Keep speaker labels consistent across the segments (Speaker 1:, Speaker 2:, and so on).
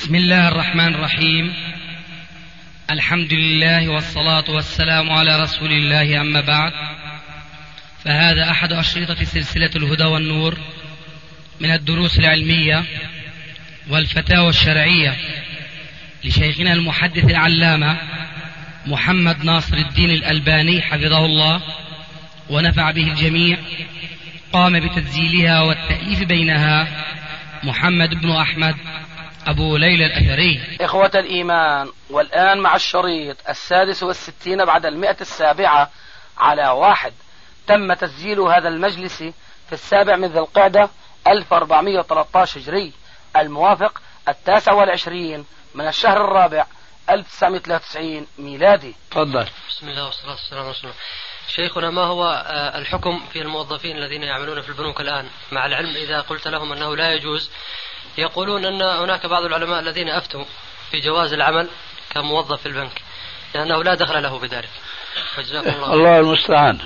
Speaker 1: بسم الله الرحمن الرحيم. الحمد لله والصلاة والسلام على رسول الله، أما بعد، فهذا أحد أشرطة سلسلة الهدى والنور من الدروس العلمية والفتاوى الشرعية لشيخنا المحدث العلامة محمد ناصر الدين الألباني حفظه الله ونفع به الجميع. قام بتسجيلها والتأليف بينها محمد بن أحمد أبو ليلى الأثري.
Speaker 2: إخوة الإيمان، والآن مع الشريط 66 بعد 107 على 1. تم تسجيل هذا المجلس في 7 من ذي القعدة 1413 هجري، الموافق 29 من الشهر الرابع 1993 ميلادي.
Speaker 3: تفضل.
Speaker 4: بسم الله والصلاة والسلام على رسول الله. شيخنا، ما هو الحكم في الموظفين الذين يعملون في البنوك الآن، مع العلم إذا قلت لهم أنه لا يجوز؟ يقولون أن هناك بعض العلماء الذين أفتوا في جواز العمل كموظف في البنك لأنه لا دخل له بذلك.
Speaker 3: الله المستعان.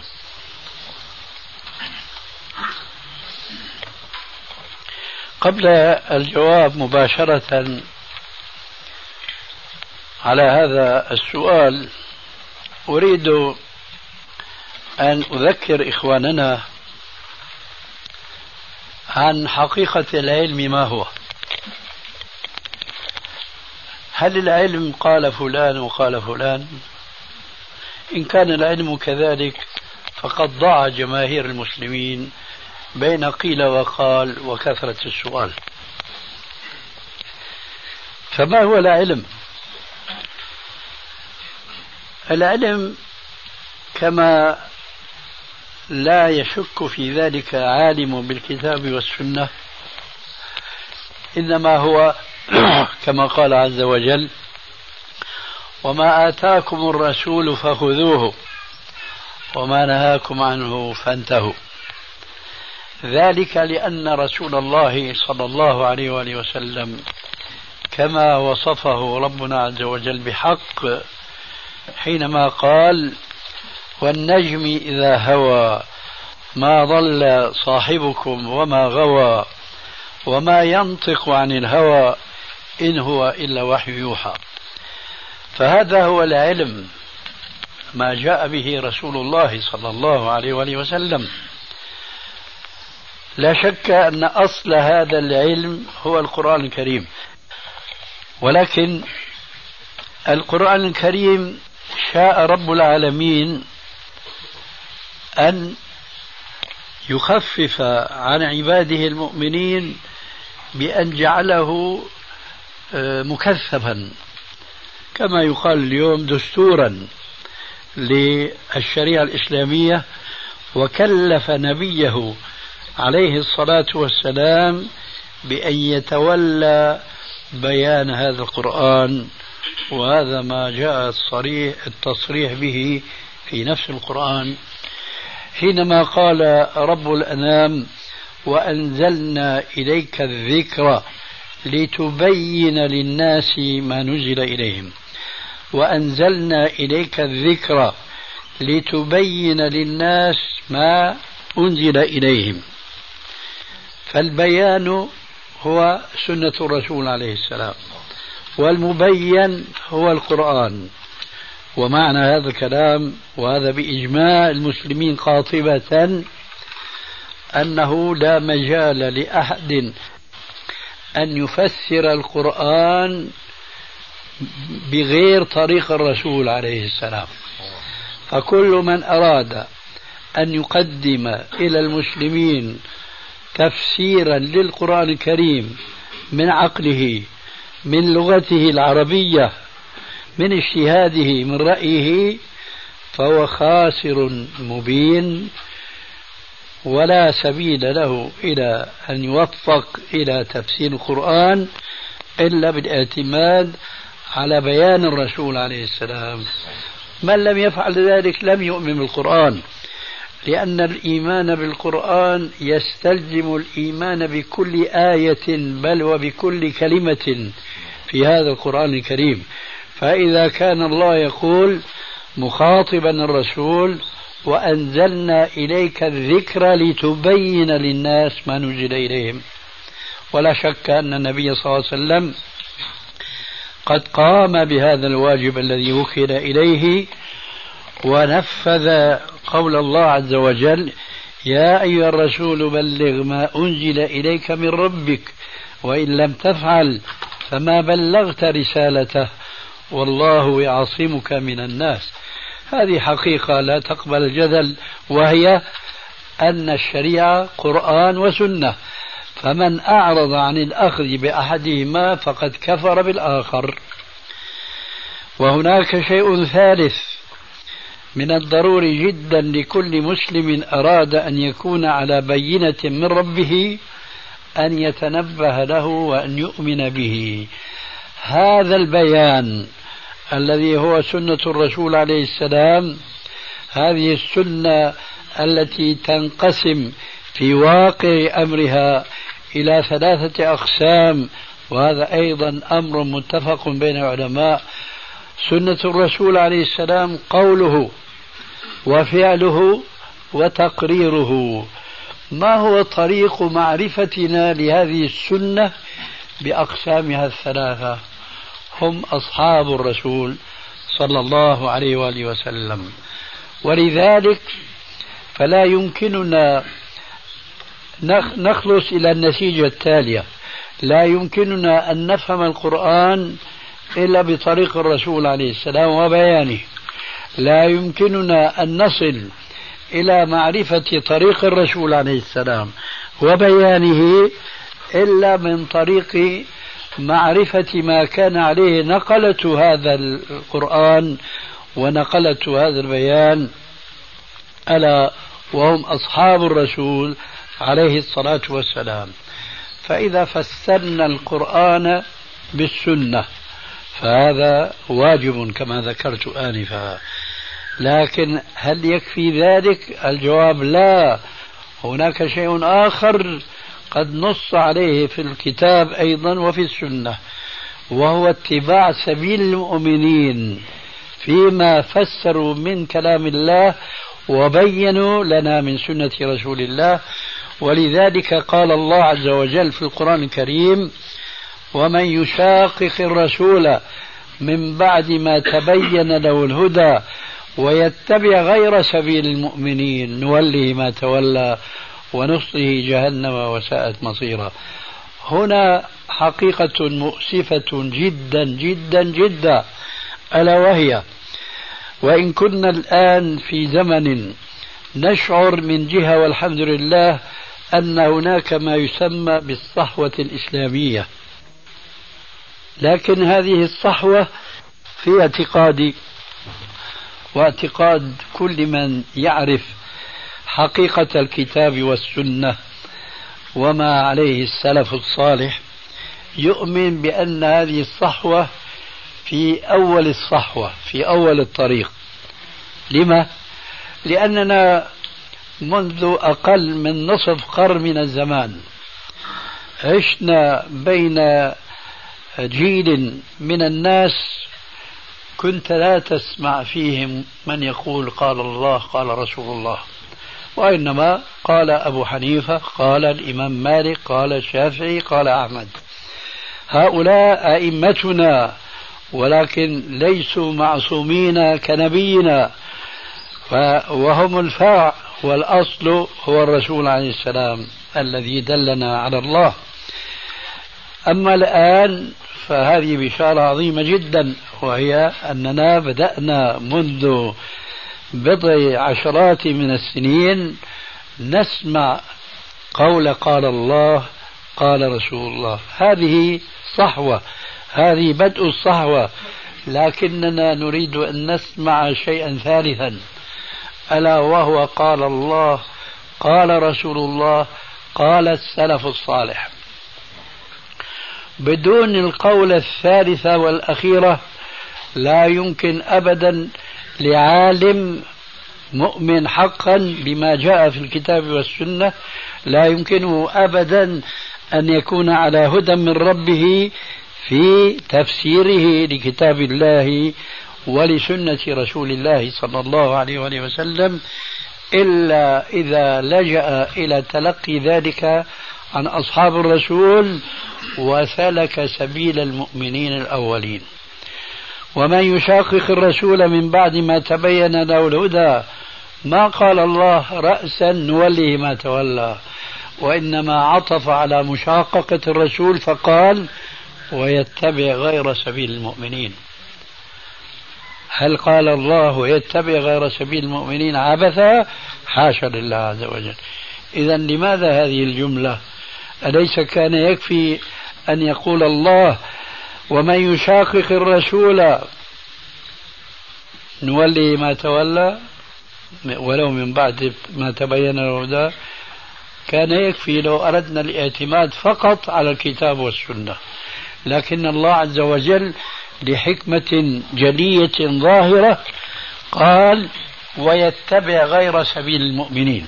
Speaker 3: قبل الجواب مباشرة على هذا السؤال، أريد أن أذكر إخواننا عن حقيقة العلم ما هو. هل العلم قال فلان وقال فلان؟ إن كان العلم كذلك فقد ضاع جماهير المسلمين بين قيل وقال وكثرة السؤال. فما هو العلم؟ العلم كما لا يشك في ذلك عالم بالكتاب والسنة، إنما هو كما قال عز وجل: وما آتاكم الرسول فخذوه وما نهاكم عنه فانتهوا. ذلك لأن رسول الله صلى الله عليه وآله وسلم كما وصفه ربنا عز وجل بحق حينما قال: والنجم إذا هوى ما ضل صاحبكم وما غوى وما ينطق عن الهوى إن هو إلا وحي يوحى. فهذا هو العلم، ما جاء به رسول الله صلى الله عليه وآله وسلم. لا شك أن أصل هذا العلم هو القرآن الكريم، ولكن القرآن الكريم شاء رب العالمين أن يخفف عن عباده المؤمنين بأن جعله مكثفا، كما يقال اليوم دستورا للشريعة الإسلامية، وكلف نبيه عليه الصلاة والسلام بأن يتولى بيان هذا القرآن. وهذا ما جاء التصريح به في نفس القرآن حينما قال رب الأنام: وأنزلنا إليك الذكر لتبين للناس ما نزل إليهم. وأنزلنا إليك الذكر لتبين للناس ما أنزل إليهم. فالبيان هو سنة الرسول عليه السلام، والمبين هو القرآن. ومعنى هذا الكلام، وهذا بإجماع المسلمين قاطبة، أنه لا مجال لأحد أن يفسر القرآن بغير طريق الرسول عليه السلام. فكل من أراد أن يقدم إلى المسلمين تفسيرا للقرآن الكريم من عقله، من لغته العربية، من اجتهاده، من رأيه، فهو خاسر مبين، ولا سبيل له إلى أن يوفق إلى تفسير القرآن إلا بالاعتماد على بيان الرسول عليه السلام. من لم يفعل ذلك لم يؤمن بالقرآن، لأن الإيمان بالقرآن يستلزم الإيمان بكل آية، بل وبكل كلمة في هذا القرآن الكريم. فإذا كان الله يقول مخاطبا الرسول: وأنزلنا إليك الذكر لتبين للناس ما نزل إليهم، ولا شك أن النبي صلى الله عليه وسلم قد قام بهذا الواجب الذي وكل إليه ونفذ قول الله عز وجل: يا أيها الرسول بلغ ما أنزل إليك من ربك وإن لم تفعل فما بلغت رسالته والله يعصمك من الناس. هذه حقيقة لا تقبل الجدل، وهي أن الشريعة قرآن وسنة، فمن أعرض عن الأخذ بأحدهما فقد كفر بالآخر. وهناك شيء ثالث من الضروري جدا لكل مسلم أراد أن يكون على بينة من ربه أن يتنبه له وأن يؤمن به. هذا البيان الذي هو سنة الرسول عليه السلام، هذه السنة التي تنقسم في واقع أمرها إلى 3 أقسام، وهذا أيضا أمر متفق بين العلماء. سنة الرسول عليه السلام قوله وفعله وتقريره. ما هو طريق معرفتنا لهذه السنة بأقسامها 3؟ هم أصحاب الرسول صلى الله عليه وآله وسلم. ولذلك فلا يمكننا نخلص إلى النتيجة التالية: لا يمكننا أن نفهم القرآن إلا بطريق الرسول عليه السلام وبيانه، لا يمكننا أن نصل إلى معرفة طريق الرسول عليه السلام وبيانه إلا من طريق معرفة ما كان عليه نقلة هذا القرآن ونقلة هذا البيان، ألا وهم أصحاب الرسول عليه الصلاة والسلام. فإذا فسرنا القرآن بالسنة فهذا واجب كما ذكرت آنفا، لكن هل يكفي ذلك؟ الجواب لا. هناك شيء آخر قد نص عليه في الكتاب أيضا وفي السنة، وهو اتباع سبيل المؤمنين فيما فسروا من كلام الله وبينوا لنا من سنة رسول الله. ولذلك قال الله عز وجل في القرآن الكريم: ومن يشاقق الرسول من بعد ما تبين له الهدى ويتبع غير سبيل المؤمنين نوله ما تولى ونصله جهنم وساءت مصيرا. هنا حقيقة مؤسفة جدا جدا جدا، ألا وهي: وإن كنا الآن في زمن نشعر من جهة والحمد لله أن هناك ما يسمى بالصحوة الإسلامية، لكن هذه الصحوة في اعتقادي واعتقاد كل من يعرف حقيقة الكتاب والسنة وما عليه السلف الصالح يؤمن بأن هذه الصحوة في أول الصحوة، في أول الطريق. لما؟ لأننا منذ أقل من نصف قرن من الزمان عشنا بين جيل من الناس كنت لا تسمع فيهم من يقول قال الله قال رسول الله، وإنما قال أبو حنيفة، قال الإمام مالك، قال الشافعي، قال أحمد. هؤلاء أئمتنا، ولكن ليسوا معصومين كنبينا، وهم الفرع، والأصل هو الرسول عليه السلام الذي دلنا على الله. أما الآن فهذه بشارة عظيمة جدا، وهي أننا بدأنا منذ بضع عشرات من السنين نسمع قول قال الله قال رسول الله. هذه صحوة، هذه بدء الصحوة، لكننا نريد أن نسمع شيئا ثالثا، ألا وهو قال الله قال رسول الله قال السلف الصالح. بدون القول الثالثة والأخيرة لا يمكن أبدا لعالم مؤمن حقا بما جاء في الكتاب والسنة، لا يمكنه أبدا أن يكون على هدى من ربه في تفسيره لكتاب الله ولسنة رسول الله صلى الله عليه وآله وسلم إلا إذا لجأ إلى تلقي ذلك عن أصحاب الرسول وسلك سبيل المؤمنين الأولين. ومن يشاقق الرسول من بعد ما تبين له الهدى ما قال الله رأسا نوله ما تولى، وإنما عطف على مشاققة الرسول فقال ويتبع غير سبيل المؤمنين. هل قال الله يتبع غير سبيل المؤمنين عبثا؟ حاشا لله عز وجل. إذا لماذا هذه الجملة؟ أليس كان يكفي أن يقول الله ومن يشاقق الرسول نولي ما تولى ولو من بعد ما تبين الهدى؟ كان يكفي لو أردنا الاعتماد فقط على الكتاب والسنة، لكن الله عز وجل لحكمة جلية ظاهرة قال ويتبع غير سبيل المؤمنين.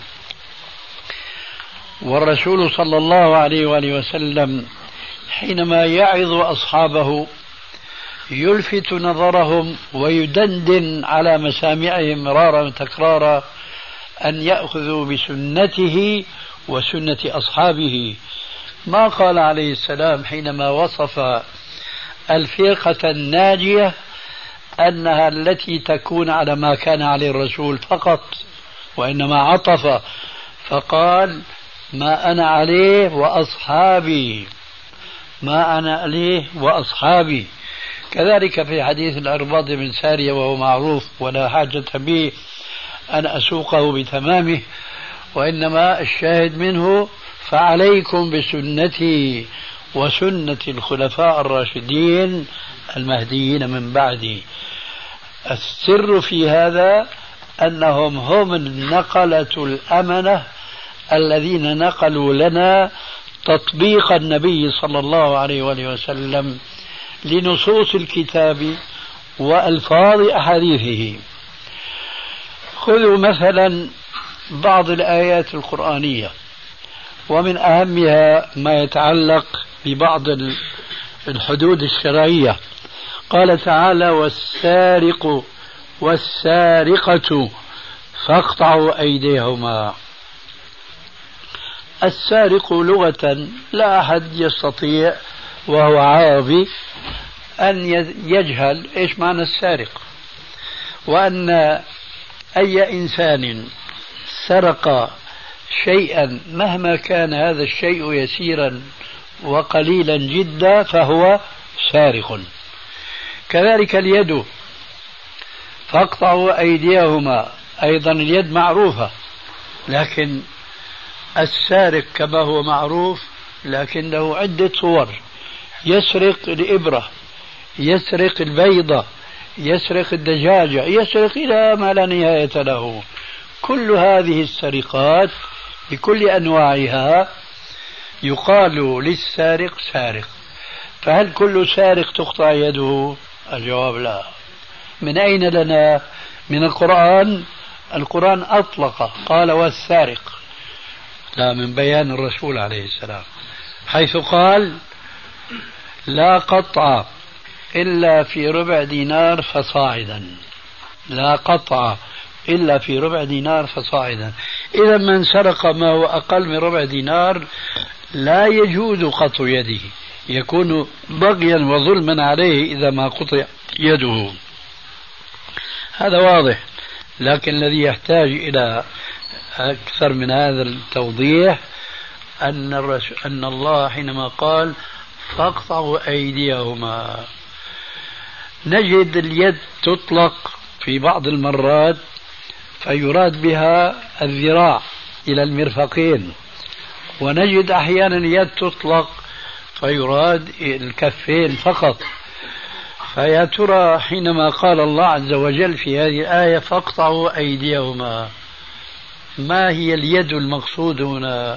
Speaker 3: والرسول صلى الله عليه وآله وسلم حينما يعظ أصحابه يلفت نظرهم ويدندن على مسامعهم مرارا وتكرارا أن يأخذوا بسنته وسنة أصحابه. ما قال عليه السلام حينما وصف الفرقة الناجية أنها التي تكون على ما كان عليه الرسول فقط، وإنما عطف فقال ما أنا عليه وأصحابي، ما أنا عليه وأصحابي. كذلك في حديث الأرباض بن سارية وهو معروف ولا حاجة به أن أسوقه بتمامه، وإنما الشاهد منه فعليكم بسنتي وسنة الخلفاء الراشدين المهديين من بعدي. السر في هذا أنهم هم النقلة الأمنة الذين نقلوا لنا تطبيق النبي صلى الله عليه وآله وسلم لنصوص الكتاب وألفاظ أحاديثه. خذوا مثلا بعض الآيات القرآنية، ومن أهمها ما يتعلق ببعض الحدود الشرعية. قال تعالى والسارق والسارقة فاقطعوا أيديهما. السارق لغة لا أحد يستطيع وهو عربي أن يجهل إيش معنى السارق، وأن أي إنسان سرق شيئا مهما كان هذا الشيء يسيرا وقليلا جدا فهو سارق. كذلك اليد فاقطعوا أيديهما، أيضا اليد معروفة، لكن السارق كما هو معروف لكن له عدة صور. يسرق الإبرة، يسرق البيضة، يسرق الدجاجة، يسرق إلى ما لا نهاية له. كل هذه السرقات بكل أنواعها يقال للسارق سارق. فهل كل سارق تقطع يده؟ الجواب لا. من أين لنا؟ من القرآن. القرآن أطلق قال والسارق، لا، من بيان الرسول عليه السلام حيث قال لا قطع إلا في ربع دينار فصاعدا، لا قطع إلا في ربع دينار فصاعدا. إذا من سرق ما هو أقل من ربع دينار لا يجوز قطع يده، يكون بغيا وظلما عليه إذا ما قطع يده. هذا واضح، لكن الذي يحتاج إلى أكثر من هذا التوضيح أن الله حينما قال فاقطعوا أيديهما، نجد اليد تطلق في بعض المرات فيراد بها الذراع إلى المرفقين، ونجد أحيانا اليد تطلق فيراد الكفين فقط. فيا ترى حينما قال الله عز وجل في هذه الآية فاقطعوا أيديهما، ما هي اليد المقصود هنا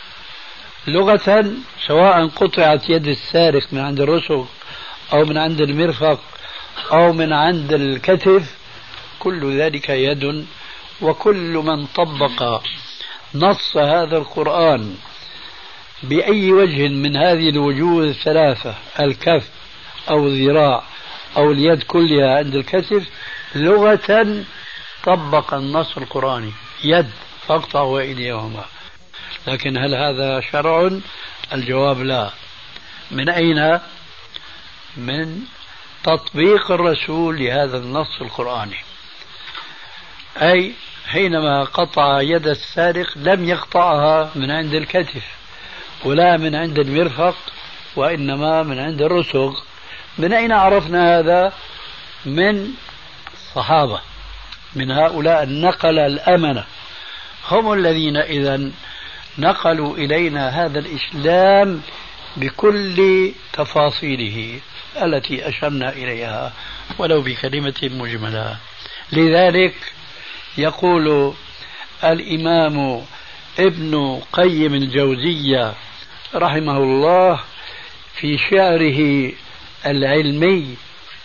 Speaker 3: لغة؟ سواء قطعت يد السارق من عند الرسغ أو من عند المرفق أو من عند الكتف، كل ذلك يد. وكل من طبق نص هذا القرآن بأي وجه من هذه الوجوه الثلاثة، الكف أو الذراع أو اليد كلها عند الكتف، لغة طبق النص القرآني، يد فاقطعوا أيديهما. لكن هل هذا شرع؟ الجواب لا. من أين؟ من تطبيق الرسول لهذا النص القرآني. أي حينما قطع يد السارق لم يقطعها من عند الكتف ولا من عند المرفق، وإنما من عند الرسغ. من أين عرفنا هذا؟ من الصحابة، من هؤلاء النقل الأمنة، هم الذين إذا نقلوا إلينا هذا الإسلام بكل تفاصيله التي أشرنا إليها ولو بكلمة مجملة. لذلك يقول الإمام ابن قيم الجوزية رحمه الله في شعره العلمي: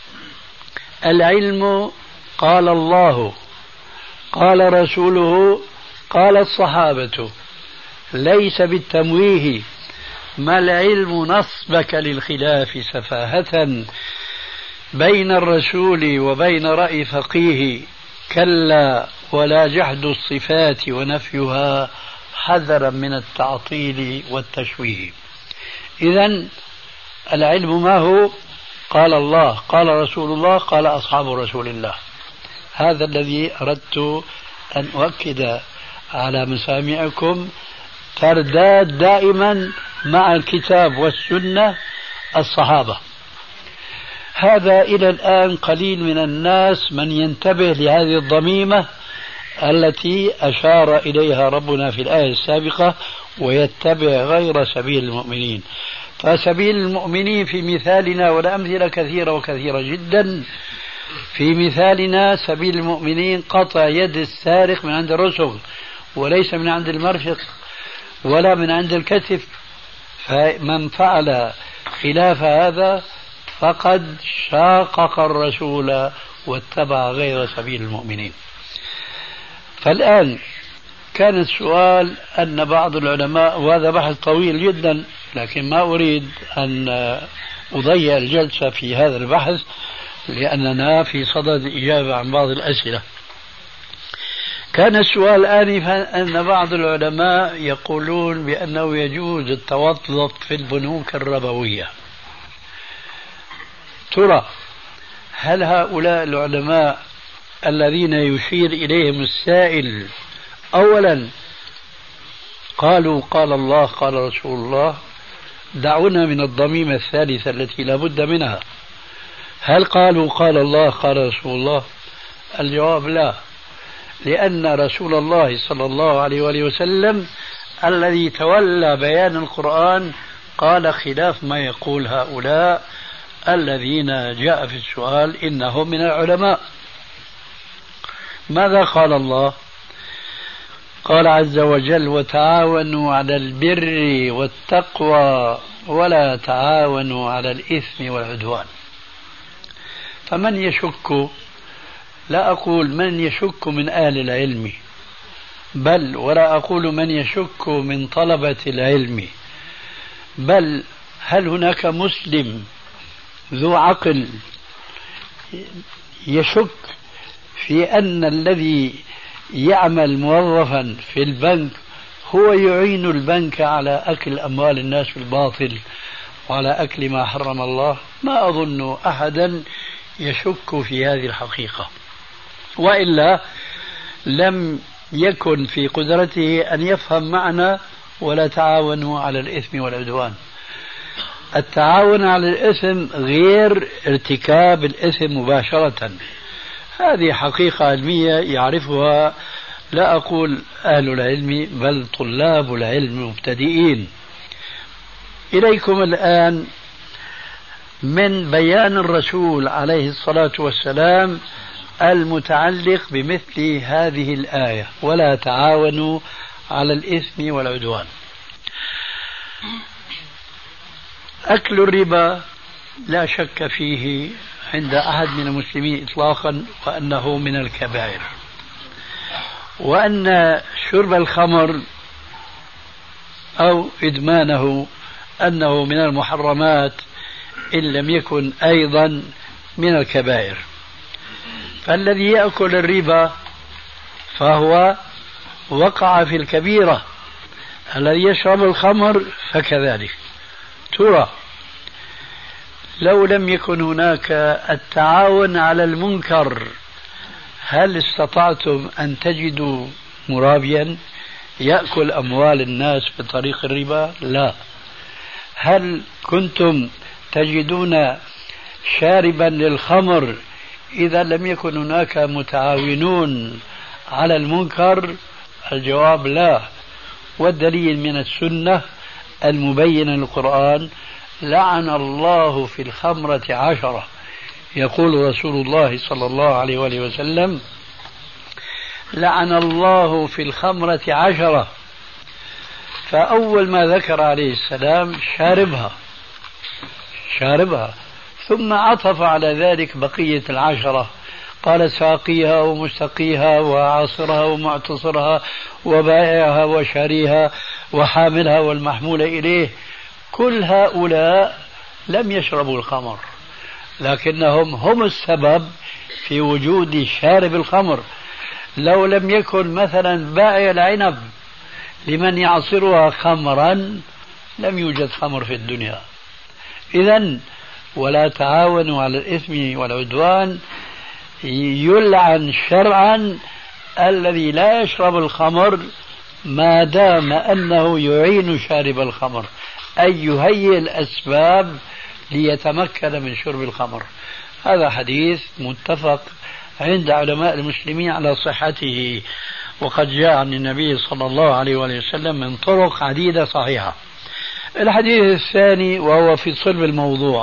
Speaker 3: العلم قال الله قال رسوله قال الصحابة، ليس بالتمويه، ما العلم نصبك للخلاف سفاهة بين الرسول وبين رأي فقيه، كلا ولا جحد الصفات ونفيها حذرا من التعطيل والتشويه. إذن العلم ما هو؟ قال الله قال رسول الله قال أصحاب رسول الله. هذا الذي أردت أن أؤكد على مسامعكم، ترداد دائما مع الكتاب والسنة الصحابة. هذا إلى الآن قليل من الناس من ينتبه لهذه الضميمة التي أشار إليها ربنا في الآية السابقة: ويتبع غير سبيل المؤمنين. فسبيل المؤمنين في مثالنا، والأمثلة كثيرة وكثيرة جدا، في مثالنا سبيل المؤمنين قطع يد السارق من عند الرسغ وليس من عند المرفق ولا من عند الكتف. فمن فعل خلاف هذا فقد شاقق الرسول واتبع غير سبيل المؤمنين. فالآن كان السؤال أن بعض العلماء، وهذا بحث طويل جدا لكن ما أريد أن أضيع الجلسة في هذا البحث لأننا في صدد الإجابة عن بعض الأسئلة. كان السؤال آنفا أن بعض العلماء يقولون بأنه يجوز التوظف في البنوك الربوية. ترى هل هؤلاء العلماء الذين يشير إليهم السائل أولا قالوا قال الله قال رسول الله؟ دعونا من الضميمة الثالثة التي لا بد منها. هل قالوا قال الله قال رسول الله؟ الجواب لا، لأن رسول الله صلى الله عليه وآله وسلم الذي تولى بيان القرآن قال خلاف ما يقول هؤلاء الذين جاء في السؤال إنهم من العلماء. ماذا قال الله؟ قال عز وجل: وتعاونوا على البر والتقوى ولا تعاونوا على الإثم والعدوان. فمن يشك، لا أقول من يشك من أهل العلم، بل ولا أقول من يشك من طلبة العلم، بل هل هناك مسلم ذو عقل يشك في أن الذي يعمل موظفا في البنك هو يعين البنك على أكل أموال الناس بالباطل وعلى أكل ما حرم الله؟ ما أظن أحدا يشك في هذه الحقيقة، وإلا لم يكن في قدرته أن يفهم معنى ولا تعاونوا على الإثم والعدوان. التعاون على الإثم غير ارتكاب الإثم مباشرة، هذه حقيقة علمية يعرفها لا أقول أهل العلم بل طلاب العلم المبتدئين. إليكم الآن من بيان الرسول عليه الصلاة والسلام المتعلق بمثل هذه الآية: ولا تعاونوا على الإثم والعدوان. أكل الربا لا شك فيه عند أحد من المسلمين إطلاقا وأنه من الكبائر، وأن شرب الخمر أو إدمانه أنه من المحرمات إن لم يكن أيضا من الكبائر. فالذي يأكل الربا فهو وقع في الكبيرة، الذي يشرب الخمر فكذلك. ترى لو لم يكن هناك التعاون على المنكر هل استطعتم أن تجدوا مرابيا يأكل أموال الناس بطريق الربا؟ لا. هل كنتم تجدون شاربا للخمر إذا لم يكن هناك متعاونون على المنكر؟ الجواب لا. والدليل من السنة المبينة للقرآن: لعن الله في الخمرة 10. يقول رسول الله صلى الله عليه وآله وسلم: لعن الله في الخمرة 10. فأول ما ذكر عليه السلام شاربها، ثم عطف على ذلك بقية 10، قال: ساقيها ومستقيها وعاصرها ومعتصرها وبائعها وشاريها وحاملها والمحمول إليه. كل هؤلاء لم يشربوا الخمر، لكنهم هم السبب في وجود شارب الخمر. لو لم يكن مثلا بائع العنب لمن يعصرها خمرا لم يوجد خمر في الدنيا. إذن ولا تعاونوا على الإثم والعدوان يلعن شرعا الذي لا يشرب الخمر ما دام أنه يعين شارب الخمر، أي يهيئ الأسباب ليتمكن من شرب الخمر. هذا حديث متفق عند علماء المسلمين على صحته، وقد جاء عن النبي صلى الله عليه وسلم من طرق عديدة صحيحة. الحديث الثاني وهو في صلب الموضوع: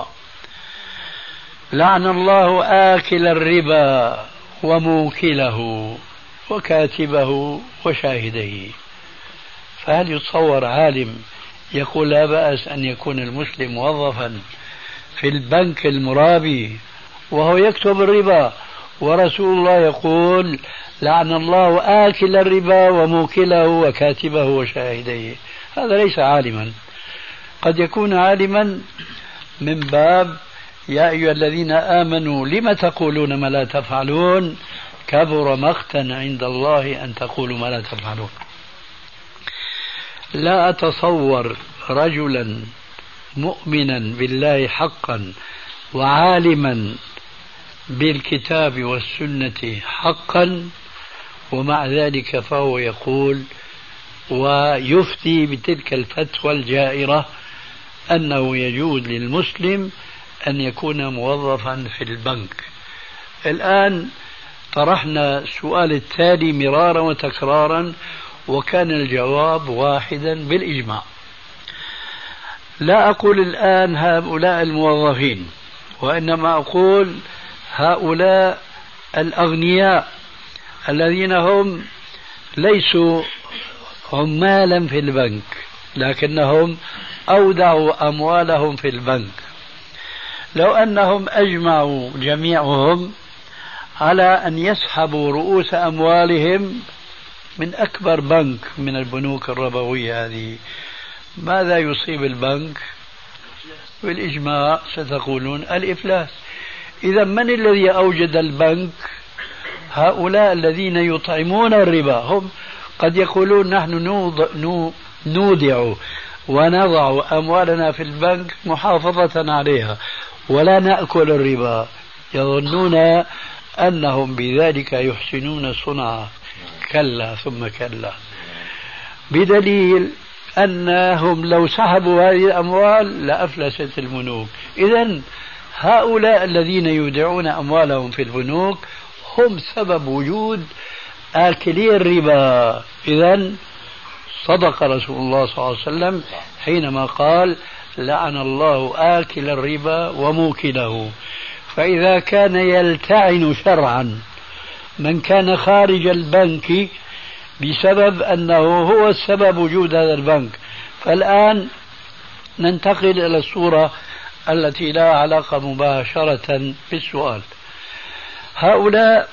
Speaker 3: لعن الله آكل الربا وموكله وكاتبه وشاهديه. فهل يتصور عالم يقول لا بأس أن يكون المسلم موظفا في البنك المرابي وهو يكتب الربا، ورسول الله يقول: لعن الله آكل الربا وموكله وكاتبه وشاهديه؟ هذا ليس عالما. قد يكون عالما من باب: يا أيها الذين آمنوا لم تقولون ما لا تفعلون، كبر مقتا عند الله أن تقولوا ما لا تفعلون. لا أتصور رجلا مؤمنا بالله حقا وعالما بالكتاب والسنة حقا ومع ذلك فهو يقول ويفتي بتلك الفتوى الجائرة أنه يجوز للمسلم أن يكون موظفا في البنك. الآن طرحنا السؤال التالي مرارا وتكرارا وكان الجواب واحدا بالإجماع. لا أقول الآن هؤلاء الموظفين، وإنما أقول هؤلاء الأغنياء الذين هم ليسوا عمالا في البنك لكنهم أودعوا أموالهم في البنك. لو أنهم أجمعوا جميعهم على أن يسحبوا رؤوس أموالهم من أكبر بنك من البنوك الربوية هذه، ماذا يصيب البنك؟ بالإجماع ستقولون الإفلاس. إذا من الذي أوجد البنك؟ هؤلاء الذين يطعمون الربا. هم قد يقولون نحن نودع ونضع أموالنا في البنك محافظة عليها ولا نأكل الربا، يظنون أنهم بذلك يحسنون صنعا. كلا ثم كلا، بدليل أنهم لو سحبوا هذه الأموال لأفلست البنوك. إذن هؤلاء الذين يودعون أموالهم في البنوك هم سبب وجود آكلي الربا. إذن صدق رسول الله صلى الله عليه وسلم حينما قال: لعن الله آكل الربا وموكله. فإذا كان يلتعن شرعا من كان خارج البنك بسبب أنه هو السبب وجود هذا البنك، فالآن ننتقل إلى الصورة التي لا علاقة مباشرة بالسؤال. هؤلاء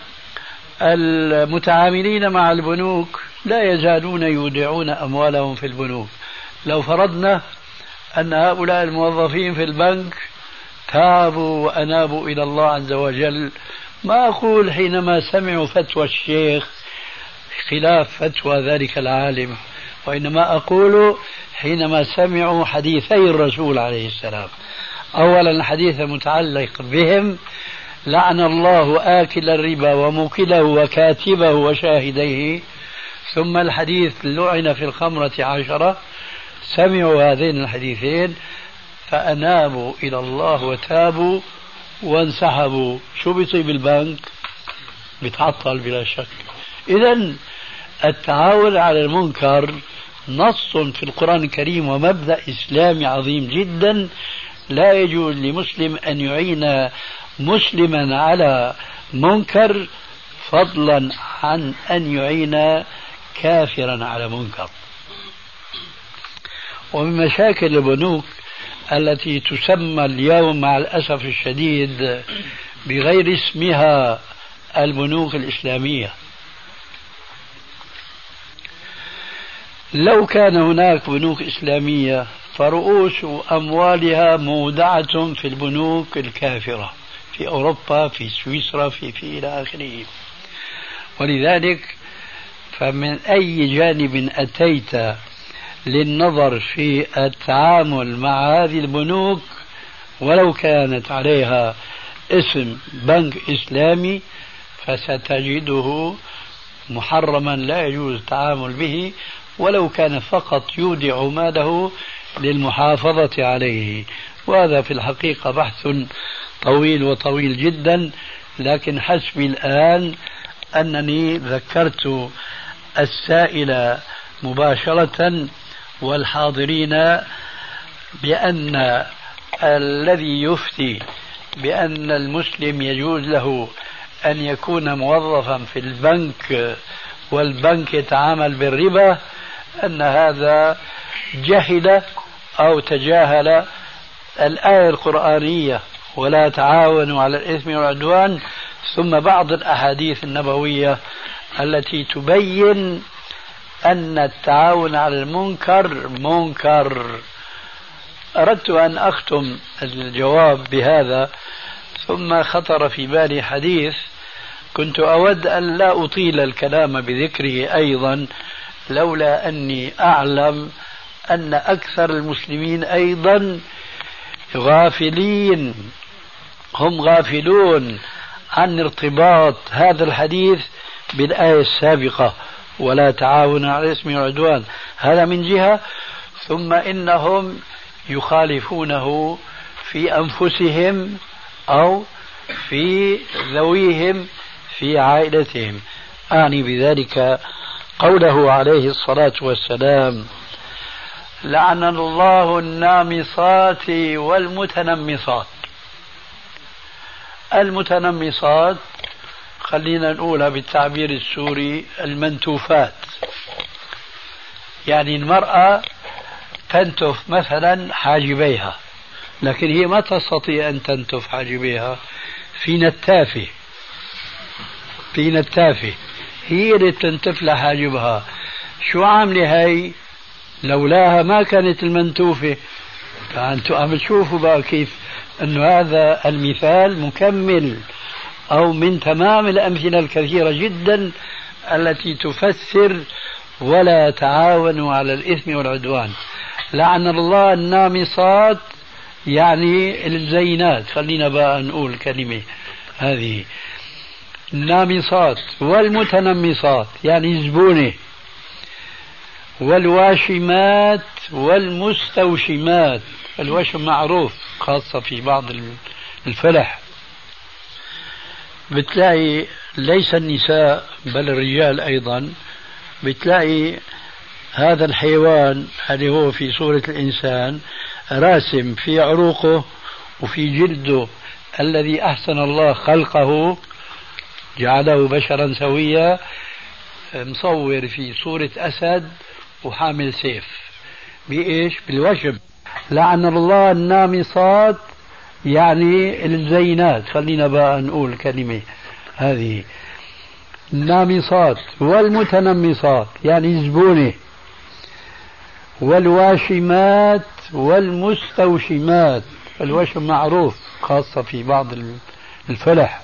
Speaker 3: المتعاملين مع البنوك لا يزالون يودعون أموالهم في البنوك. لو فرضنا أن هؤلاء الموظفين في البنك تابوا وأنابوا إلى الله عز وجل، ما أقول حينما سمعوا فتوى الشيخ خلاف فتوى ذلك العالم، وإنما أقول حينما سمعوا حديثي الرسول عليه السلام. أولا الحديث متعلق بهم: لعن الله آكل الربا وموكله وكاتبه وشاهديه. ثم الحديث: لعن في الخمرة 10. سمعوا هذين الحديثين فأنابوا إلى الله وتابوا وانسحبوا. شو بيصيب البنك؟ بيتعطل بلا شك. إذن التعاون على المنكر نص في القرآن الكريم ومبدأ إسلامي عظيم جدا. لا يجوز لمسلم أن يعين مسلما على منكر فضلا عن أن يعين كافرا على منكر. ومن مشاكل البنوك التي تسمى اليوم مع الأسف الشديد بغير اسمها البنوك الإسلامية. لو كان هناك بنوك إسلامية فرؤوس أموالها مودعة في البنوك الكافرة في أوروبا، في سويسرا، في إلى آخره. ولذلك فمن أي جانب أتيت للنظر في التعامل مع هذه البنوك ولو كانت عليها اسم بنك إسلامي فستجده محرما، لا يجوز التعامل به ولو كان فقط يودع ماله للمحافظة عليه. وهذا في الحقيقة بحث طويل جدا، لكن حسبي الآن أنني ذكرت السائل مباشرة والحاضرين بأن الذي يفتي بأن المسلم يجوز له أن يكون موظفا في البنك والبنك يتعامل بالربا أن هذا جهل أو تجاهل الآية القرآنية: ولا تعاونوا على الإثم والعدوان، ثم بعض الأحاديث النبوية التي تبين أن التعاون على المنكر منكر. أردت أن أختم الجواب بهذا، ثم خطر في بالي حديث كنت أود أن لا أطيل الكلام بذكره أيضا، لولا أني أعلم أن أكثر المسلمين أيضا غافلين، هم غافلون عن ارتباط هذا الحديث بالآية السابقة: ولا تعاون على الإثم والعدوان. هذا من جهة، ثم إنهم يخالفونه في أنفسهم أو في ذويهم في عائلتهم. أعني بذلك قوله عليه الصلاة والسلام: لعن الله النامصات والمتنمصات. المتنمصات خلينا نقولها بالتعبير السوري المنتوفات، يعني المرأة تنتف مثلا حاجبيها، لكن هي ما تستطيع أن تنتف حاجبيها، في نتافة هي اللي تنتف لها حاجبها. شو عاملة هاي؟ لولاها ما كانت المنتوفة. فأنتوا عم تشوفوا بقى كيف أن هذا المثال مكمل أو من تمام الأمثلة الكثيرة جدا التي تفسر ولا تعاونوا على الإثم والعدوان. لعن الله النامصات يعني الزينات، خلينا بقى نقول كلمة هذه النامصات، والمتنمصات يعني زبونة، والواشمات والمستوشمات. الوشم معروف خاصة في بعض الفلح، بتلاقي ليس النساء بل الرجال أيضا، بتلاقي هذا الحيوان اللي هو في صورة الإنسان راسم في عروقه وفي جلده الذي أحسن الله خلقه جعله بشرا سويا، مصور في صورة أسد وحامل سيف. بإيش؟ بالوشم. لعن الله النامصات يعني الزينات، خلينا بقى نقول كلمة هذه النامصات، والمتنمصات يعني زبونة، والواشمات والمستوشمات. الوشم معروف خاصة في بعض الفلح،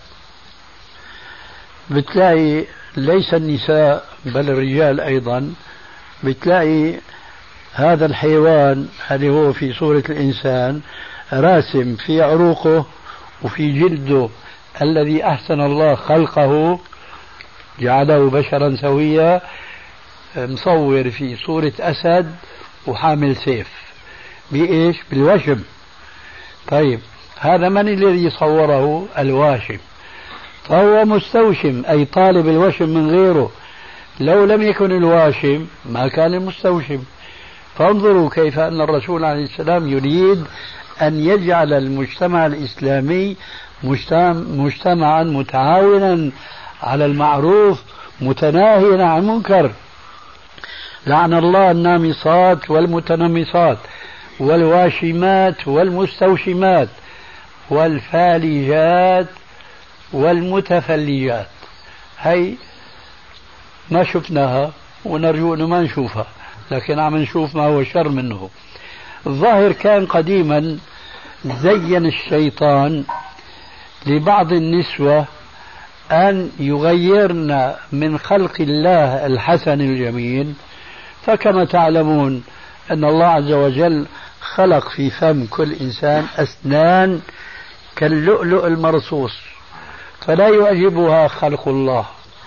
Speaker 3: بتلاقي ليس النساء بل الرجال أيضا، بتلاقي هذا الحيوان اللي هو في صورة الإنسان راسم في عروقه وفي جلده الذي أحسن الله خلقه جعله بشرا سويا، مصور في صورة أسد وحامل سيف. بإيش؟ بالوشم. طيب هذا من الذي صوره؟ الواشم. فهو مستوشم، أي طالب الوشم من غيره. لو لم يكن الواشم ما كان المستوشم. فانظروا كيف أن الرسول عليه السلام يريد أن يجعل المجتمع الإسلامي مجتمعا متعاونا على المعروف متناهيا عن المنكر. لعن الله النامصات والمتنمصات والواشمات والمستوشمات والفالجات والمتفلجات. هي ما شفناها ونرجو أنه ما نشوفها، لكن عم نشوف ما هو شر منه. الظاهر كان قديما زين الشيطان لبعض النسوة أن يغيرن من خلق الله الحسن الجميل. فكما تعلمون أن الله عز وجل خلق في فم كل إنسان أسنان كاللؤلؤ المرصوص، فلا يعجبها خلق الله،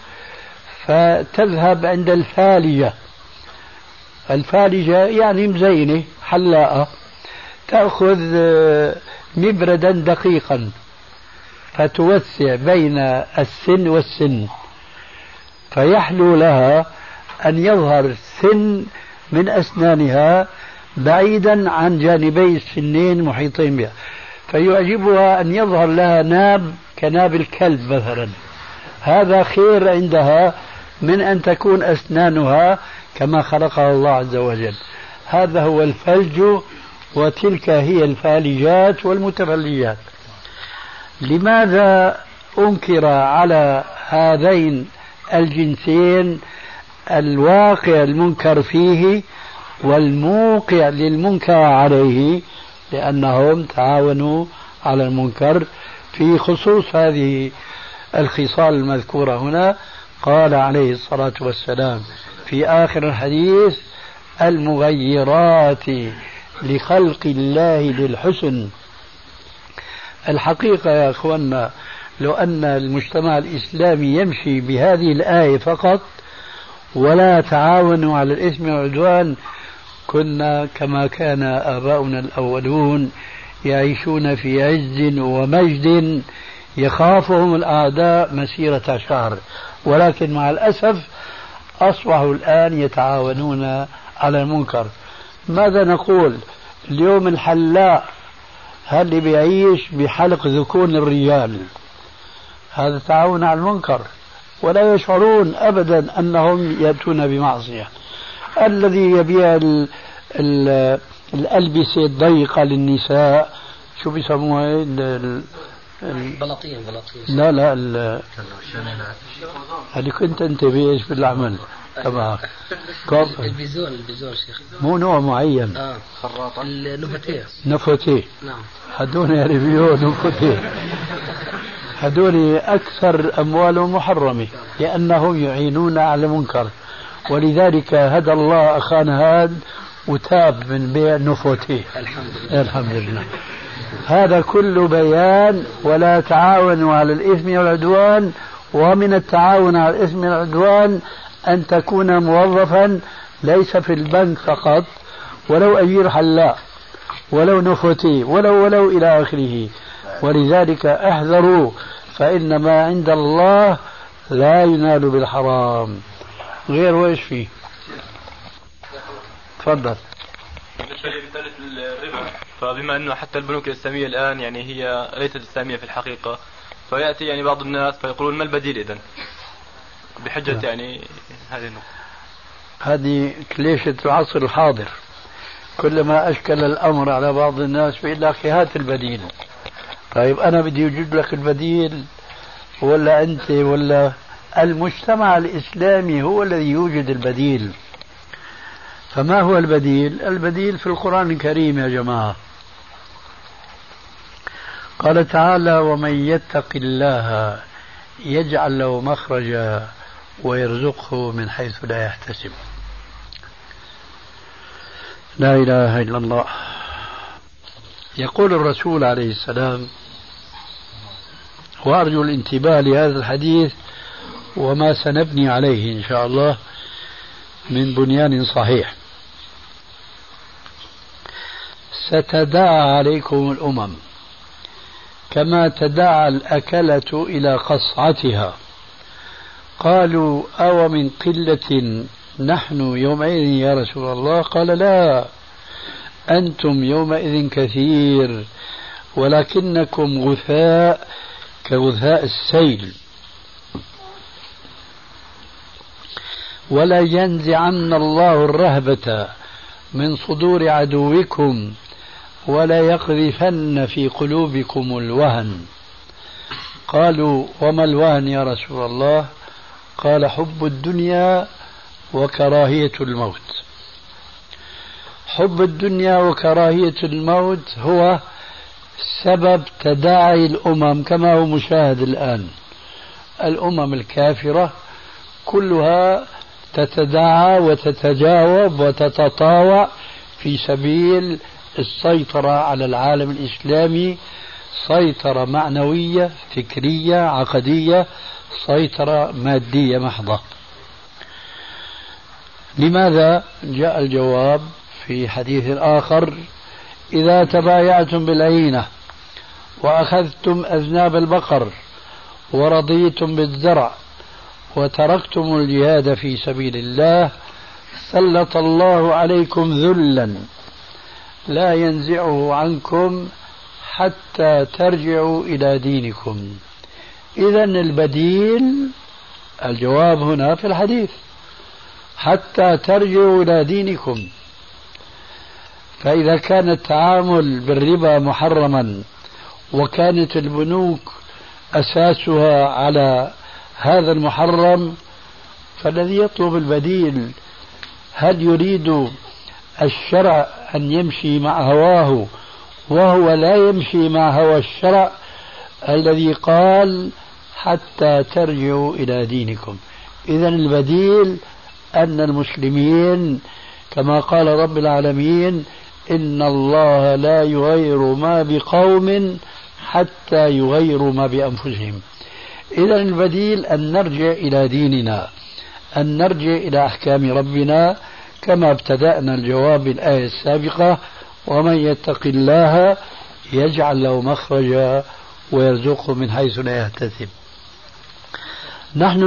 Speaker 3: فتذهب عند الفالجة. الفالجة يعني مزينة حلاقة، تأخذ مبردا دقيقا فتوسع بين السن والسن، فيحلو لها أن يظهر سن من أسنانها بعيدا عن جانبي السنين محيطين بها، فيعجبها أن يظهر لها ناب كناب الكلب مثلا. هذا خير عندها من أن تكون أسنانها كما خلقها الله عز وجل. هذا هو الفلج، وتلك هي الفالجات والمتفلجات. لماذا أنكر على هذين الجنسين الواقع المنكر فيه والموقع للمنكر عليه؟ لأنهم تعاونوا على المنكر. في خصوص هذه الخصال المذكورة هنا قال عليه الصلاة والسلام في آخر الحديث: المغيرات لخلق الله للحسن. الحقيقة يا أخوانا لو أن المجتمع الإسلامي يمشي بهذه الآية فقط ولا تعاونوا على الإثم والعدوان كنا كما كان آباؤنا الأولون يعيشون في عز ومجد يخافهم الأعداء مسيرة شهر، ولكن مع الأسف أصبحوا الآن يتعاونون على المنكر. ماذا نقول اليوم؟ الحلاق اللي بيعيش بحلق ذكون الرجال هذا تعاون على المنكر، ولا يشعرون أبدا أنهم يأتون بمعصية. الذي يبيع الألبسة الضيقة للنساء، شو بيسموها؟
Speaker 2: بلاطين.
Speaker 3: لا هذه كنت أنت بإيش بالعمل تبعك؟
Speaker 2: البيزون شيخ،
Speaker 3: مو نوع معين.
Speaker 2: خراطة
Speaker 3: نفوتيه.
Speaker 2: نعم.
Speaker 3: هدول يربيون نفوتيه. هدول أكثر أموالهم محرمة لأنهم يعينون على المنكر، ولذلك هدى الله أخانا هاد وتاب من بيع نفوتيه. الحمد لله. هذا كله بيان ولا تعاونوا على الإثم والعدوان. ومن التعاون على الإثم والعدوان أن تكون موظفا ليس في البنك فقط، ولو أجير حلاق، ولو نفوتي، ولو إلى آخره. ولذلك احذروا، فإن ما عند الله لا ينال بالحرام. غير وإيش فيه؟ تفضل.
Speaker 5: بالنسبة لمسألة الربا، فبما أنه حتى البنوك الإسلامية الآن يعني هي ليست إسلامية في الحقيقة، فيأتي يعني بعض الناس فيقولون ما البديل إذن؟ بحجة يعني هذه النقطة.
Speaker 3: هذه كليشة العصر الحاضر. كلما أشكل الأمر على بعض الناس بيقول لك هات البديل. طيب أنا بدي أجيب لك البديل ولا أنت ولا المجتمع الإسلامي هو الذي يوجد البديل؟ فما هو البديل؟ البديل في القرآن الكريم يا جماعة. قال تعالى: ومن يتق الله يجعل له مخرجا ويرزقه من حيث لا يحتسب. لا إله إلا الله. يقول الرسول عليه السلام، وأرجو الانتباه لهذا الحديث وما سنبني عليه إن شاء الله من بنيان صحيح: ستداعى عليكم الأمم كما تداعى الأكلة إلى قصعتها. قالوا: أو من قلة نحن يومئذ يا رسول الله؟ قال: لا، أنتم يومئذ كثير ولكنكم غثاء كغثاء السيل. ولا ينزعن الله الرهبة من صدور عدوكم ولا يقذفن في قلوبكم الوهن. قالوا: وما الوهن يا رسول الله؟ قال: حب الدنيا وكراهية الموت. حب الدنيا وكراهية الموت هو سبب تداعي الأمم كما هو مشاهد الآن. الأمم الكافرة كلها تتداعى وتتجاوب وتتطاوع في سبيل السيطرة على العالم الإسلامي، سيطرة معنوية فكرية عقدية، سيطرة مادية محضة. لماذا؟ جاء الجواب في حديث آخر: إذا تبايعتم بالعينة وأخذتم أذناب البقر ورضيتم بالزرع وتركتم الجهاد في سبيل الله سلط الله عليكم ذلا لا ينزعه عنكم حتى ترجعوا إلى دينكم. إذن البديل، الجواب هنا في الحديث: حتى ترجعوا إلى دينكم. فإذا كان التعامل بالربا محرما وكانت البنوك أساسها على هذا المحرم، فالذي يطلب البديل هل يريد الشرع أن يمشي مع هواه وهو لا يمشي مع هوى الشرع الذي قال حتى ترجعوا إلى دينكم؟ إذن البديل أن المسلمين كما قال رب العالمين: إن الله لا يغير ما بقوم حتى يغيروا ما بأنفسهم. إذن البديل أن نرجع إلى ديننا، أن نرجع إلى أحكام ربنا كما ابتدأنا الجواب بالآية السابقة: ومن يتق الله يجعل له مخرجا ويرزقه من حيث لا يحتسب. نحن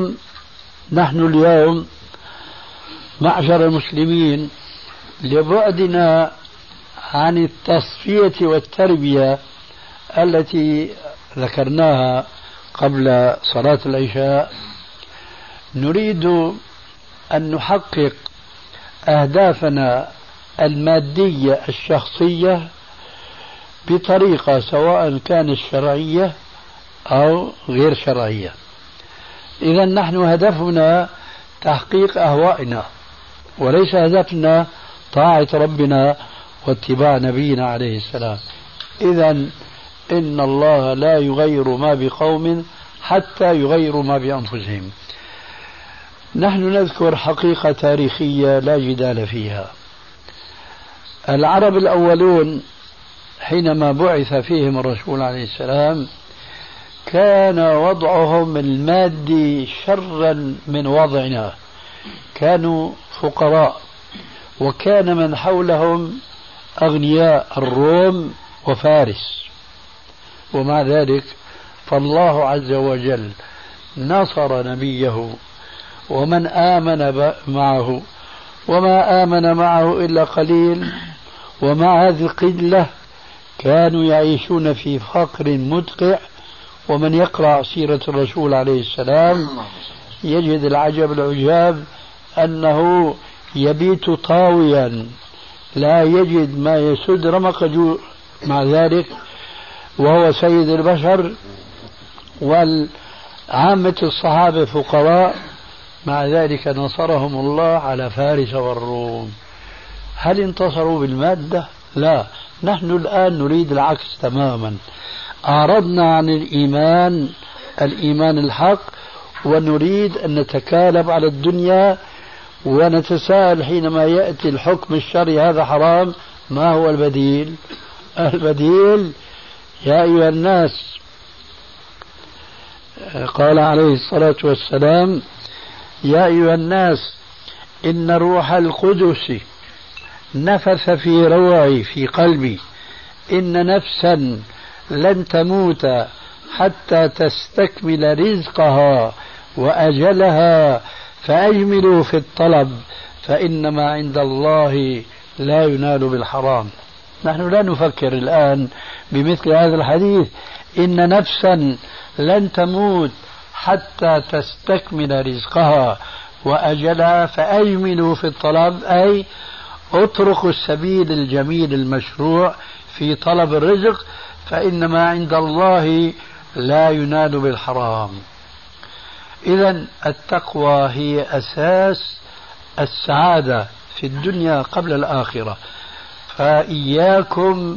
Speaker 3: اليوم معشر المسلمين لبعدنا عن التصفية والتربية التي ذكرناها قبل صلاة العشاء، نريد أن نحقق أهدافنا المادية الشخصية بطريقة سواء كانت شرعية أو غير شرعية. إذن نحن هدفنا تحقيق أهوائنا، وليس هدفنا طاعة ربنا واتباع نبينا عليه السلام. إذن إن الله لا يغير ما بقوم حتى يغيروا ما بأنفسهم. نحن نذكر حقيقة تاريخية لا جدال فيها. العرب الأولون حينما بعث فيهم الرسول عليه السلام كان وضعهم المادي شرا من وضعنا، كانوا فقراء، وكان من حولهم أغنياء الروم وفارس. ومع ذلك فالله عز وجل نصر نبيه ومن آمن معه، وما آمن معه إلا قليل، ومع هذه القلة كانوا يعيشون في فقر مدقع. ومن يقرأ سيرة الرسول عليه السلام يجد العجب العجاب أنه يبيت طاويا لا يجد ما يسد رمق جوع، مع ذلك وهو سيد البشر والعامة الصحابة فقراء، مع ذلك نصرهم الله على فارس والروم. هل انتصروا بالمادة؟ لا، نحن الآن نريد العكس تماما. أعرضنا عن الإيمان الحق، ونريد أن نتكالب على الدنيا ونتساءل حينما يأتي الحكم الشرعي هذا حرام، ما هو البديل؟ البديل يا أيها الناس، قال عليه الصلاة والسلام يا أيها الناس إن روح القدس نفث في روعي في قلبي إن نفسا لن تموت حتى تستكمل رزقها وأجلها فأجملوا في الطلب فإنما عند الله لا ينال بالحرام. نحن لا نفكر الآن بمثل هذا الحديث إن نفسا لن تموت حتى تستكمل رزقها وأجلها فأجملوا في الطلب، أي اتركوا السبيل الجميل المشروع في طلب الرزق فإنما عند الله لا ينال بالحرام. إذن التقوى هي أساس السعادة في الدنيا قبل الآخرة، فإياكم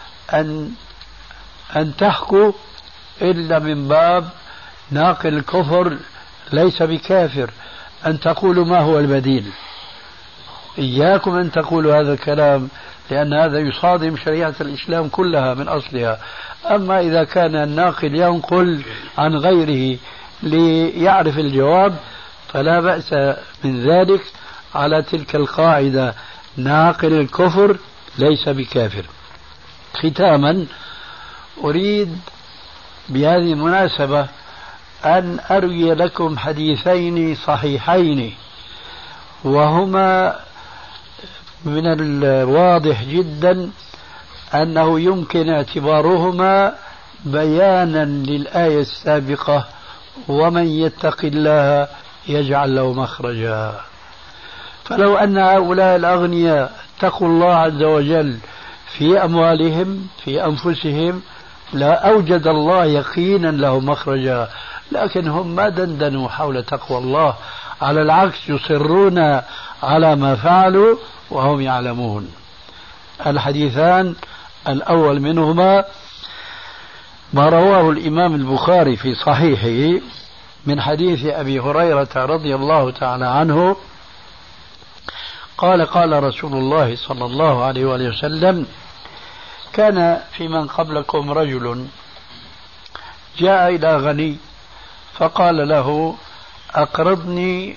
Speaker 3: أن تحكوا إلا من باب ناقل الكفر ليس بكافر، أن تقولوا ما هو البديل. إياكم أن تقولوا هذا الكلام لأن هذا يصادم شريعة الإسلام كلها من أصلها. أما إذا كان الناقل ينقل عن غيره ليعرف الجواب فلا بأس من ذلك على تلك القاعدة ناقل الكفر ليس بكافر. ختاما أريد بهذه المناسبة أن أروي لكم حديثين صحيحين، وهما من الواضح جدا أنه يمكن اعتبارهما بيانا للآية السابقة ومن يتق الله يجعل له مخرجا. فلو أن هؤلاء الأغنياء اتقوا الله عز وجل في أموالهم في أنفسهم لا أوجد الله يقينا له مخرجا، لكن هم ما دندنوا حول تقوى الله، على العكس يصرون على ما فعلوا وهم يعلمون. الحديثان الأول منهما ما رواه الإمام البخاري في صحيحه من حديث أبي هريرة رضي الله تعالى عنه قال قال رسول الله صلى الله عليه وآله وسلم كان في من قبلكم رجل جاء إلى غني فقال له أقرضني،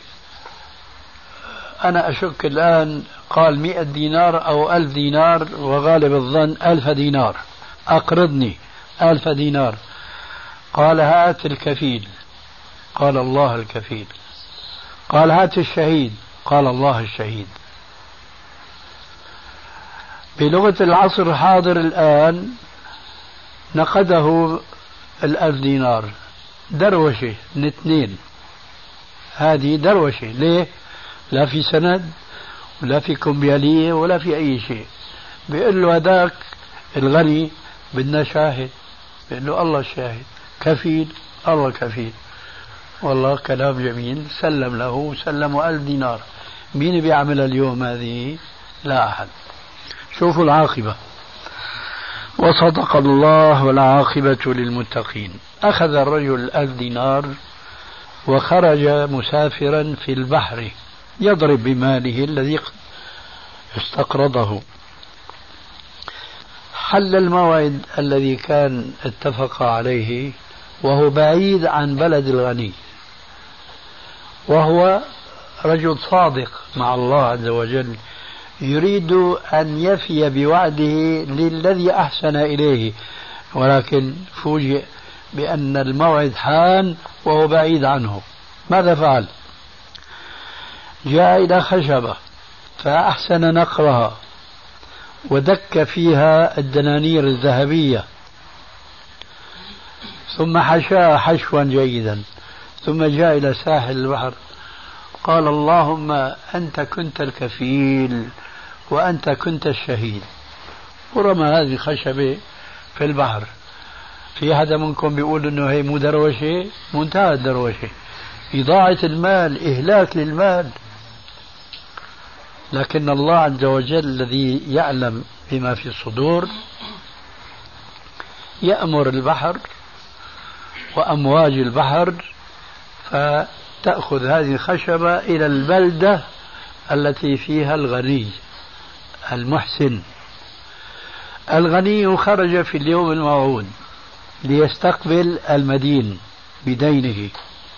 Speaker 3: أنا أشك الآن قال 100 دينار أو 1000 دينار وغالب الظن 1000 دينار، أقرضني 1000 دينار. قال هات الكفيل، قال الله الكفيل. قال هات الشهيد، قال الله الشهيد. بلغة العصر الحاضر الآن نقده 1000 دينار دروشة من اثنين، هذه دروشة. ليه؟ لا في سند ولا في كمبيالية ولا في أي شيء. بيقول له هذاك الغني بدنا شاهد، بيقول له الله الشاهد، كفيل الله كفيل. والله كلام جميل، سلم له سلموا 1000 دينار. مين بيعمل اليوم هذه؟ لا أحد. شوفوا العاقبة. وصدق الله والعاقبة للمتقين. أخذ الرجل 1000 دينار وخرج مسافرا في البحر يضرب بماله الذي استقرضه. حل الموعد الذي كان اتفق عليه وهو بعيد عن بلد الغني، وهو رجل صادق مع الله عز وجل يريد أن يفي بوعده للذي أحسن إليه، ولكن فوجئ بأن الموعد حان وهو بعيد عنه. ماذا فعل؟ جاء إلى خشبة فأحسن نقرها ودك فيها الدنانير الذهبية، ثم حشاها حشوا جيدا، ثم جاء إلى ساحل البحر قال اللهم أنت كنت الكفيل وأنت كنت الشهيد، ورمى هذه الخشبة في البحر. في حدا منكم بيقول انه هي مو دروشة؟ منتهى الدروشة، إضاعة المال، إهلاك للمال. لكن الله عز وجل الذي يعلم بما في الصدور يأمر البحر وأمواج البحر فتأخذ هذه الخشبة إلى البلدة التي فيها الغني المحسن. الغني خرج في اليوم الموعود ليستقبل المدين بدينه،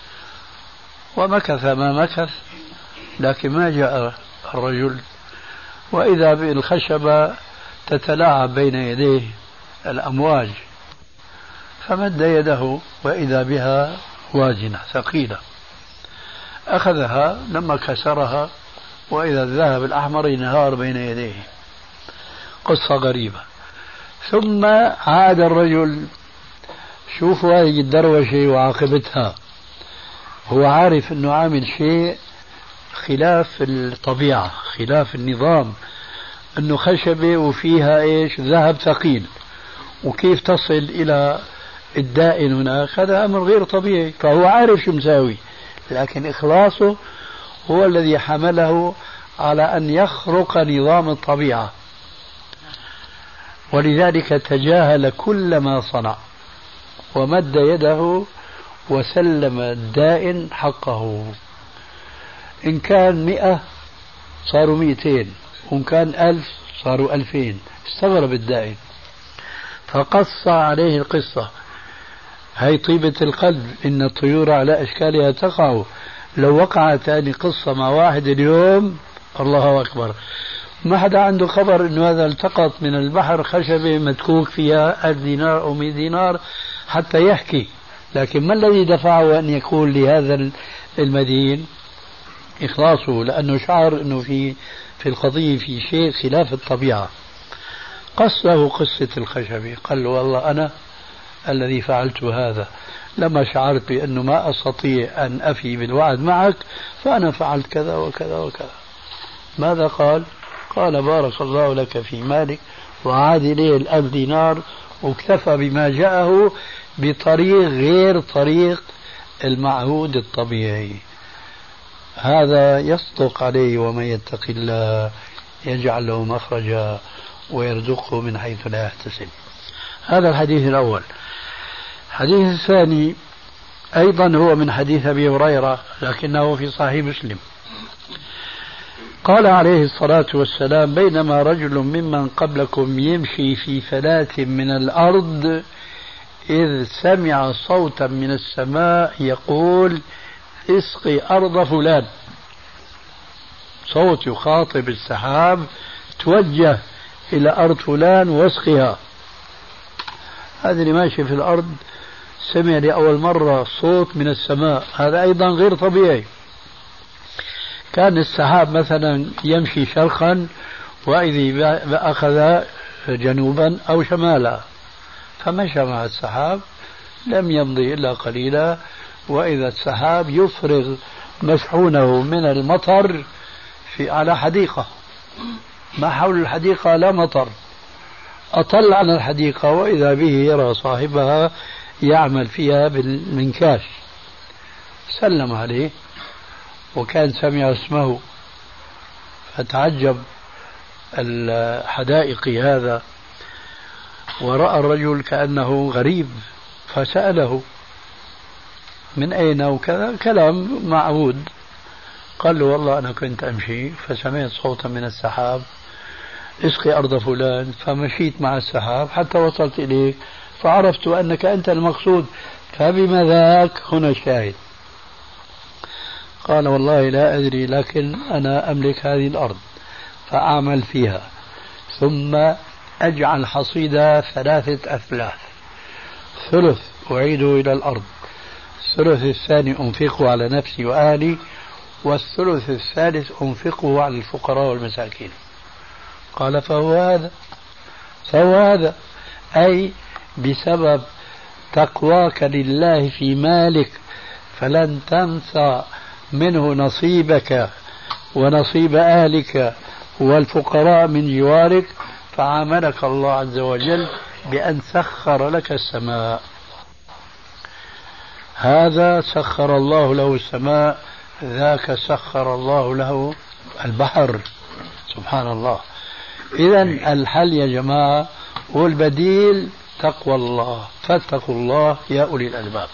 Speaker 3: ومكث ما مكث، لكن ما جاء الرجل، وإذا بالخشبة تتلاعب بين يديه الأمواج، فمد يده وإذا بها وازنة ثقيلة، أخذها لما كسرها وإذا الذهب الأحمر ينهار بين يديه. قصة غريبة. ثم عاد الرجل، شوفوا هذه الدروشة وعاقبتها، هو عارف أنه عامل شيء خلاف الطبيعة خلاف النظام، أنه خشبة وفيها إيش ذهب ثقيل، وكيف تصل إلى الدائن هناك، هذا أمر غير طبيعي، فهو عارف شو مساوي، لكن إخلاصه هو الذي حمله على أن يخرق نظام الطبيعة، ولذلك تجاهل كل ما صنع ومد يده وسلم الدائن حقه. إن كان 100 صاروا 200، وإن كان 1000 صاروا 2000. استغرب الدائن فقص عليه القصة. هي طيبة القلب، إن الطيور على أشكالها تقع، لو وقعت ثاني قصة مع واحد اليوم الله أكبر، ما حدا عنده خبر إنه هذا التقط من البحر خشبة متكوك فيها 1000 دينار أو 100 دينار حتى يحكي. لكن ما الذي دفعه أن يقول لهذا المدين؟ إخلاصه، لأنه شعر أنه في القضية في شيء خلاف الطبيعة. قص له قصة الخشبة، قال له والله أنا الذي فعلت هذا لما شعرت بأنه ما أستطيع أن أفي بالوعد معك، فأنا فعلت كذا وكذا وكذا. ماذا قال؟ قال بارك الله لك في مالك، وعاد إليه 1000 دينار، واكتفى بما جاءه بطريق غير طريق المعهود الطبيعي. هذا يصدق عليه، ومن يتق الله يجعل له مخرجا ويرزقه من حيث لا يحتسب. هذا الحديث الأول. الحديث الثاني أيضا هو من حديث أبي هريرة، لكنه في صحيح مسلم. قال عليه الصلاة والسلام: بينما رجل ممن قبلكم يمشي في فلاة من الأرض إذ سمع صوتا من السماء يقول: اسقي أرض فلان. صوت يخاطب السحاب: توجه إلى أرض فلان واسقها. هذا اللي ماشي في الأرض سمع لأول مرة صوت من السماء، هذا أيضا غير طبيعي. كان السحاب مثلا يمشي شرقا وإذا أخذ جنوبا أو شمالا، فمشى مع السحاب، لم يمضي إلا قليلا وإذا السحاب يفرغ مشحونه من المطر على حديقة، ما حول الحديقة لا مطر، أطل على الحديقة وإذا به يرى صاحبها يعمل فيها بالمنكاش. سلم عليه وكان سمع اسمه، فتعجب الحدائق هذا، ورأى الرجل كأنه غريب فسأله: من أين وكذا، كلام معهود. قال له: والله أنا كنت أمشي فسمعت صوتا من السحاب: اسقي أرض فلان، فمشيت مع السحاب حتى وصلت إليك فعرفت أنك أنت المقصود، فبما ذاك هنا الشاهد. قال: والله لا أدري، لكن أنا أملك هذه الأرض فأعمل فيها، ثم أجعل حصيدة 3 أثلاث، ثلث أعيده إلى الأرض، الثلث الثاني أنفقه على نفسي وأهلي، والثلث الثالث أنفقه على الفقراء والمساكين. قال: فهو هذا أي بسبب تقواك لله في مالك، فلن تنسى منه نصيبك ونصيب أهلك والفقراء من جوارك، فعاملك الله عز وجل بأن سخر لك السماء. هذا سخر الله له السماء، ذاك سخر الله له البحر. سبحان الله. إذن الحل يا جماعة والبديل تقوى الله، فاتقوا الله يا أولي الألباب.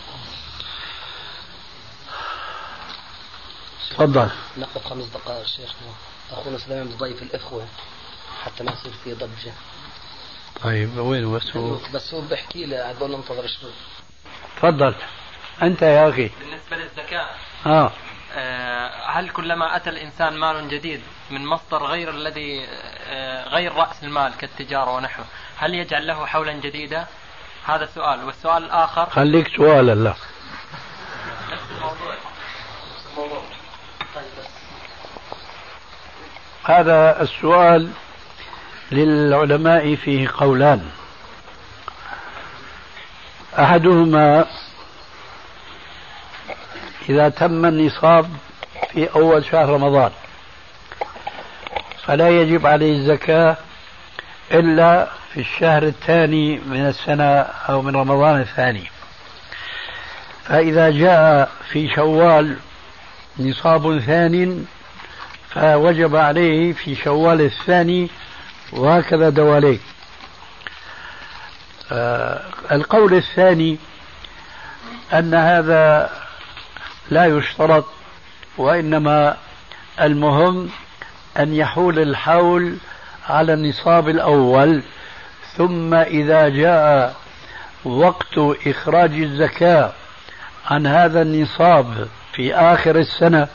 Speaker 3: تفضل.
Speaker 2: نقف 5 دقائق شيخنا، أخونا سليمان بضيف الإخوة حتى ما يصير في ضجة.
Speaker 3: طيب وين
Speaker 2: بس هو بحكي لي هذول ننتظر شوي.
Speaker 3: تفضل أنت يا أخي.
Speaker 6: بالنسبة للزكاة
Speaker 3: هل
Speaker 6: كلما أتى الإنسان مال جديد من مصدر غير الذي غير رأس المال كالتجارة ونحوه، هل يجعل له حولا جديدا؟ هذا سؤال. والسؤال الآخر
Speaker 3: خليك سؤالا لا هذا السؤال للعلماء فيه قولان. أحدهما إذا تم النصاب في أول شهر رمضان فلا يجب عليه الزكاة إلا في الشهر الثاني من السنة أو من رمضان الثاني. فإذا جاء في شوال نصاب ثاني فوجب عليه في شوال الثاني وهكذا دواليك. القول الثاني أن هذا لا يشترط، وإنما المهم أن يحول الحول على النصاب الأول، ثم إذا جاء وقت إخراج الزكاة عن هذا النصاب في آخر السنة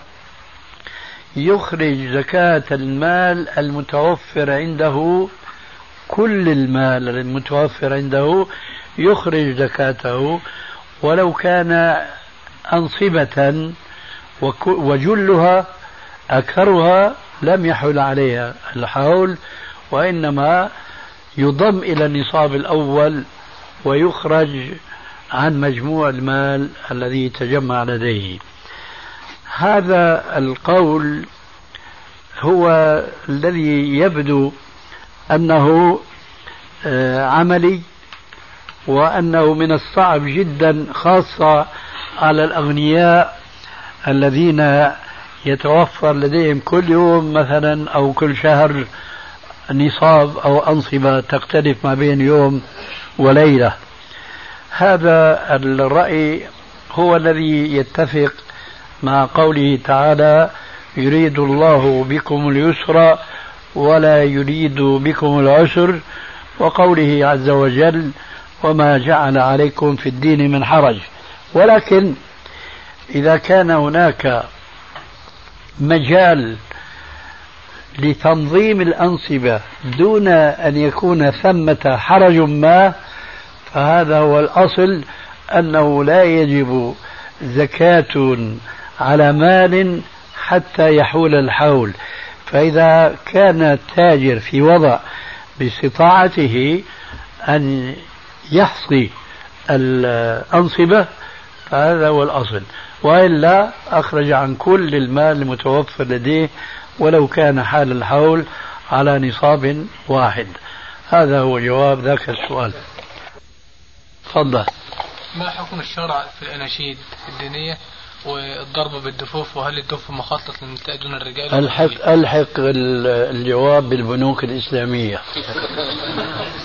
Speaker 3: يخرج زكاة المال المتوفر عنده، كل المال المتوفر عنده يخرج زكاته، ولو كان أنصبة وجلها أكثرها لم يحل عليها الحول، وإنما يضم إلى النصاب الأول ويخرج عن مجموع المال الذي تجمع لديه. هذا القول هو الذي يبدو أنه عملي، وأنه من الصعب جدا خاصة على الأغنياء الذين يتوفر لديهم كل يوم مثلا أو كل شهر نصاب أو أنصبة تختلف ما بين يوم وليلة. هذا الرأي هو الذي يتفق مع قوله تعالى: يريد الله بكم اليسر ولا يريد بكم العسر، وقوله عز وجل: وما جعل عليكم في الدين من حرج. ولكن إذا كان هناك مجال لتنظيم الأنصبة دون أن يكون ثمة حرج ما، فهذا هو الأصل، أنه لا يجب زكاة على مال حتى يحول الحول. فإذا كان التاجر في وضع باستطاعته أن يحصي الأنصبة فهذا هو الأصل، وإلا أخرج عن كل المال المتوفر لديه ولو كان حال الحول على نصاب واحد. هذا هو جواب ذاك السؤال. تفضل.
Speaker 7: ما حكم الشرع في الأناشيد الدينية والضرب بالدفوف، وهل الدف مخصص للنساء دون الرجال؟
Speaker 3: ألحق الجواب بالبنوك الإسلامية.